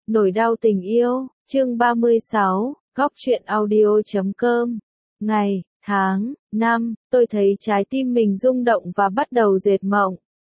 Nỗi đau tình yêu, chương 36, góc truyện audio.com. Ngày, tháng, năm, tôi thấy trái tim mình rung động và bắt đầu dệt mộng.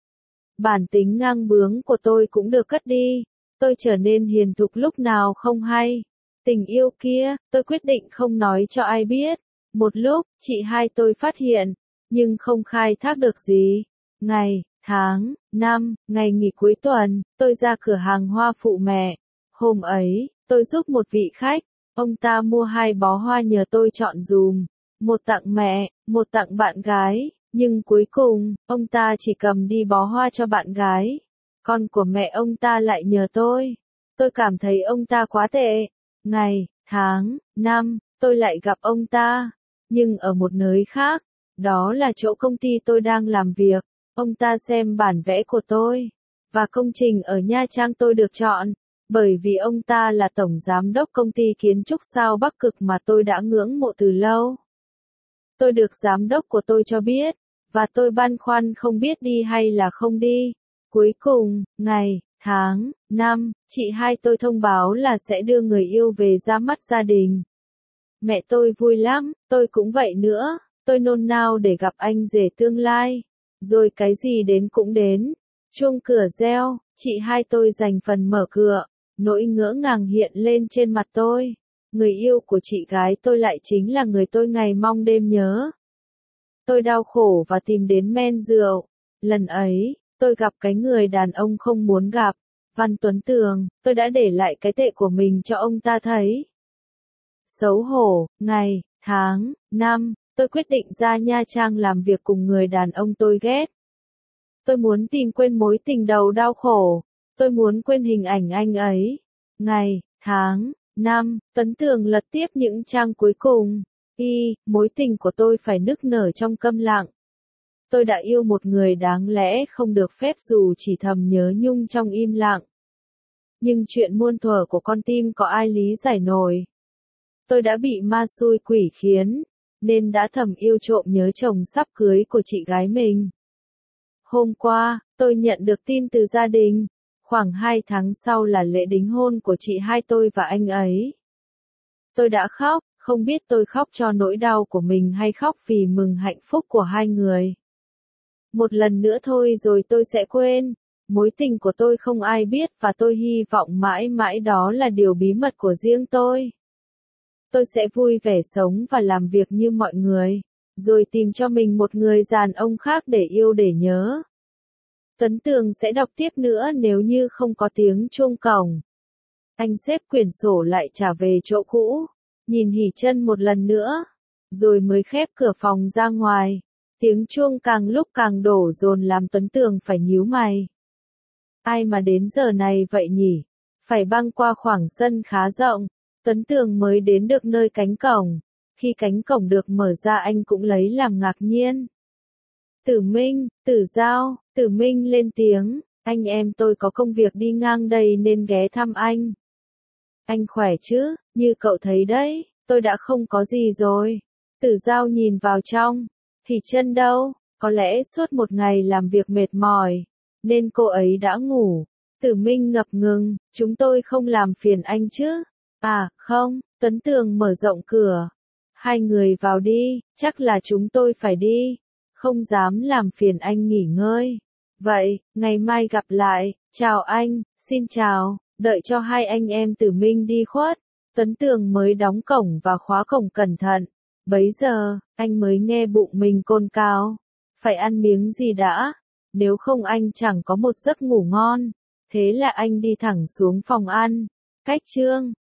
Bản tính ngang bướng của tôi cũng được cất đi, tôi trở nên hiền thục lúc nào không hay. Tình yêu kia, tôi quyết định không nói cho ai biết. Một lúc, chị hai tôi phát hiện, nhưng không khai thác được gì. Ngày, tháng, năm, ngày nghỉ cuối tuần, tôi ra cửa hàng hoa phụ mẹ. Hôm ấy, tôi giúp một vị khách, ông ta mua 2 bó hoa nhờ tôi chọn dùm. Một tặng mẹ, một tặng bạn gái, nhưng cuối cùng, ông ta chỉ cầm đi bó hoa cho bạn gái. Con của mẹ ông ta lại nhờ tôi. Tôi cảm thấy ông ta quá tệ. Ngày, tháng, năm, tôi lại gặp ông ta. Nhưng ở một nơi khác, đó là chỗ công ty tôi đang làm việc. Ông ta xem bản vẽ của tôi. Và công trình ở Nha Trang tôi được chọn. Bởi vì ông ta là tổng giám đốc công ty kiến trúc sao Bắc Cực mà tôi đã ngưỡng mộ từ lâu. Tôi được giám đốc của tôi cho biết, và tôi băn khoăn không biết đi hay là không đi. Cuối cùng, ngày, tháng, năm, chị hai tôi thông báo là sẽ đưa người yêu về ra mắt gia đình. Mẹ tôi vui lắm, tôi cũng vậy nữa, tôi nôn nao để gặp anh rể tương lai. Rồi cái gì đến cũng đến. Chuông cửa reo, chị hai tôi giành phần mở cửa. Nỗi ngỡ ngàng hiện lên trên mặt tôi. Người yêu của chị gái tôi lại chính là người tôi ngày mong đêm nhớ. Tôi đau khổ và tìm đến men rượu. Lần ấy, tôi gặp cái người đàn ông không muốn gặp. Văn Tuấn Tường, tôi đã để lại cái tệ của mình cho ông ta thấy. Xấu hổ, ngày, tháng, năm, tôi quyết định ra Nha Trang làm việc cùng người đàn ông tôi ghét. Tôi muốn tìm quên mối tình đầu đau khổ. Tôi muốn quên hình ảnh anh ấy. Ngày, tháng, năm, Tuấn Tường lật tiếp những trang cuối cùng. Mối tình của tôi phải nức nở trong câm lặng. Tôi đã yêu một người đáng lẽ không được phép dù chỉ thầm nhớ nhung trong im lặng. Nhưng chuyện muôn thuở của con tim có ai lý giải nổi. Tôi đã bị ma xui quỷ khiến, nên đã thầm yêu trộm nhớ chồng sắp cưới của chị gái mình. Hôm qua, tôi nhận được tin từ gia đình. Khoảng 2 tháng sau là lễ đính hôn của chị hai tôi và anh ấy. Tôi đã khóc, không biết tôi khóc cho nỗi đau của mình hay khóc vì mừng hạnh phúc của hai người. Một lần nữa thôi rồi tôi sẽ quên. Mối tình của tôi không ai biết và tôi hy vọng mãi mãi đó là điều bí mật của riêng tôi. Tôi sẽ vui vẻ sống và làm việc như mọi người, rồi tìm cho mình một người đàn ông khác để yêu để nhớ. Tuấn Tường sẽ đọc tiếp nữa nếu như không có tiếng chuông cổng. Anh xếp quyển sổ lại trả về chỗ cũ, nhìn Hỷ Chân một lần nữa, rồi mới khép cửa phòng ra ngoài. Tiếng chuông càng lúc càng đổ dồn làm Tuấn Tường phải nhíu mày. Ai mà đến giờ này vậy nhỉ? Phải băng qua khoảng sân khá rộng, Tuấn Tường mới đến được nơi cánh cổng. Khi cánh cổng được mở ra anh cũng lấy làm ngạc nhiên. Tử Minh, Tử Giao, Tử Minh lên tiếng, anh em tôi có công việc đi ngang đây nên ghé thăm anh. Anh khỏe chứ, như cậu thấy đấy, tôi đã không có gì rồi. Tử Giao nhìn vào trong, Hỷ Chân đâu, có lẽ suốt một ngày làm việc mệt mỏi, nên cô ấy đã ngủ. Tử Minh ngập ngừng, chúng tôi không làm phiền anh chứ? À, không, Tuấn Tường mở rộng cửa. Hai người vào đi, chắc là chúng tôi phải đi. Không dám làm phiền anh nghỉ ngơi. Vậy, ngày mai gặp lại, chào anh, xin chào, đợi cho hai anh em Tử Minh đi khuất. Tuấn Tường mới đóng cổng và khóa cổng cẩn thận. Bấy giờ, anh mới nghe bụng mình cồn cào. Phải ăn miếng gì đã, nếu không anh chẳng có một giấc ngủ ngon. Thế là anh đi thẳng xuống phòng ăn. Cách chương